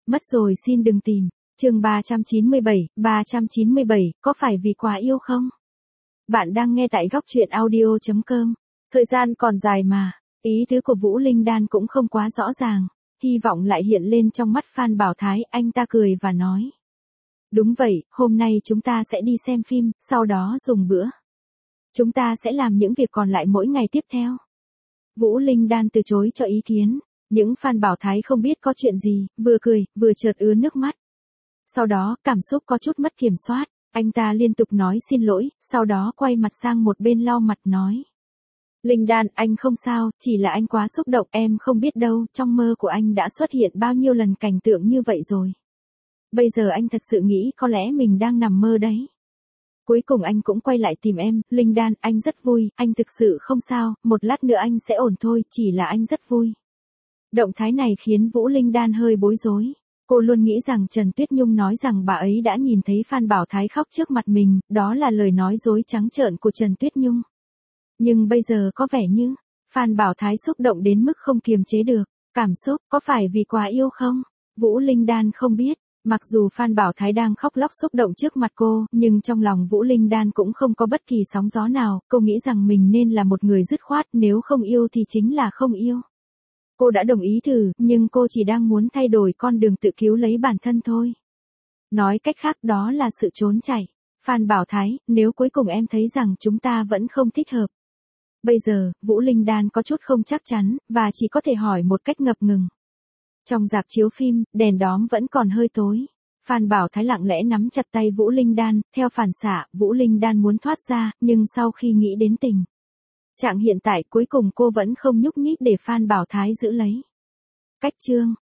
Mất rồi xin đừng tìm. Chương 397, có phải vì quá yêu không? Bạn đang nghe tại góc truyện audio.com. Thời gian còn dài mà, ý tứ của Vũ Linh Đan cũng không quá rõ ràng, hy vọng lại hiện lên trong mắt Phan Bảo Thái, anh ta cười và nói. Đúng vậy, hôm nay chúng ta sẽ đi xem phim, sau đó dùng bữa. Chúng ta sẽ làm những việc còn lại mỗi ngày tiếp theo. Vũ Linh Đan từ chối cho ý kiến, những Phan Bảo Thái không biết có chuyện gì, vừa cười, vừa chợt ứa nước mắt. Sau đó, cảm xúc có chút mất kiểm soát, anh ta liên tục nói xin lỗi, sau đó quay mặt sang một bên lau mặt nói. Linh Đan, anh không sao, chỉ là anh quá xúc động, em không biết đâu, trong mơ của anh đã xuất hiện bao nhiêu lần cảnh tượng như vậy rồi. Bây giờ anh thật sự nghĩ có lẽ mình đang nằm mơ đấy. Cuối cùng anh cũng quay lại tìm em, Linh Đan, anh rất vui, anh thực sự không sao, một lát nữa anh sẽ ổn thôi, chỉ là anh rất vui. Động thái này khiến Vũ Linh Đan hơi bối rối. Cô luôn nghĩ rằng Trần Tuyết Nhung nói rằng bà ấy đã nhìn thấy Phan Bảo Thái khóc trước mặt mình, đó là lời nói dối trắng trợn của Trần Tuyết Nhung. Nhưng bây giờ có vẻ như, Phan Bảo Thái xúc động đến mức không kiềm chế được. Cảm xúc, có phải vì quá yêu không? Vũ Linh Đan không biết. Mặc dù Phan Bảo Thái đang khóc lóc xúc động trước mặt cô, nhưng trong lòng Vũ Linh Đan cũng không có bất kỳ sóng gió nào, cô nghĩ rằng mình nên là một người dứt khoát, nếu không yêu thì chính là không yêu. Cô đã đồng ý thử, nhưng cô chỉ đang muốn thay đổi con đường tự cứu lấy bản thân thôi. Nói cách khác đó là sự trốn chạy. Phan Bảo Thái, nếu cuối cùng em thấy rằng chúng ta vẫn không thích hợp. Bây giờ, Vũ Linh Đan có chút không chắc chắn, và chỉ có thể hỏi một cách ngập ngừng. Trong rạp chiếu phim, đèn đóm vẫn còn hơi tối. Phan Bảo Thái lặng lẽ nắm chặt tay Vũ Linh Đan, theo phản xạ, Vũ Linh Đan muốn thoát ra, nhưng sau khi nghĩ đến tình trạng hiện tại cuối cùng cô vẫn không nhúc nhích để Phan Bảo Thái giữ lấy. Cách chương